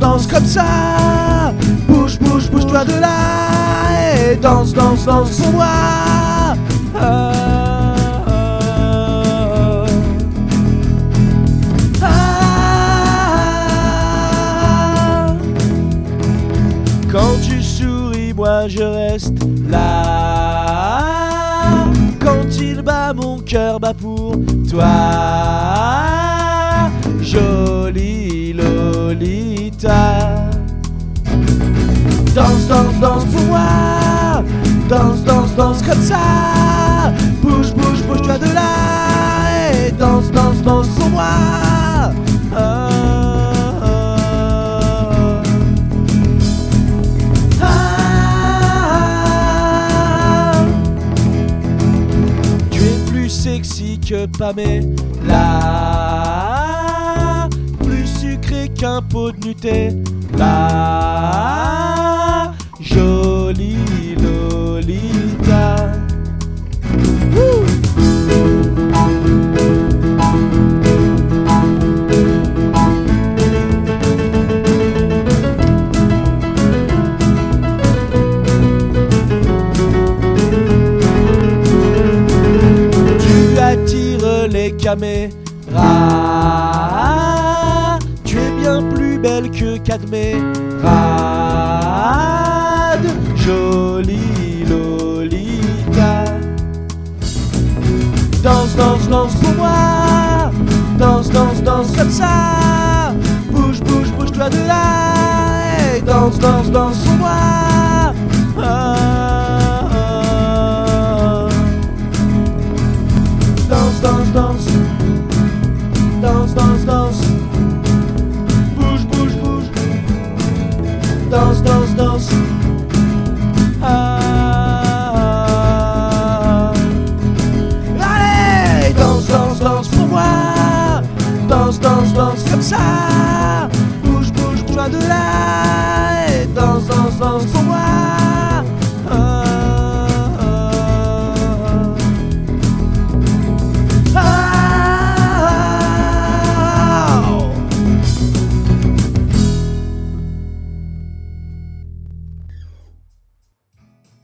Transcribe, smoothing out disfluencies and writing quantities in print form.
danse comme ça. Bouge, bouge, bouge-toi de là. Et danse, danse, danse pour moi. Quand tu souris, moi je reste là. Quand il bat, mon cœur bat pour toi. Jolie Lolita. Danse, danse, danse pour moi. Danse, danse, danse comme ça. Bouge, bouge, bouge-toi de là. Et danse, danse, danse pour moi. Sexy que Pamela, plus sucré qu'un pot de Nutella. Jolie Lolita. Les caméras, tu es bien plus belle que Cadmerade. Jolie Lolita. Danse, danse, danse pour moi. Danse, danse, danse comme ça. Bouge, bouge, bouge-toi de là. Et danse, danse, danse pour moi. Danse, danse, danse. Danse, danse, danse. Bouge, bouge, bouge. Danse, danse, danse. Allez, danse, danse, danse pour moi. Danse, danse, danse comme ça. Bouge, bouge, bouge-toi de là.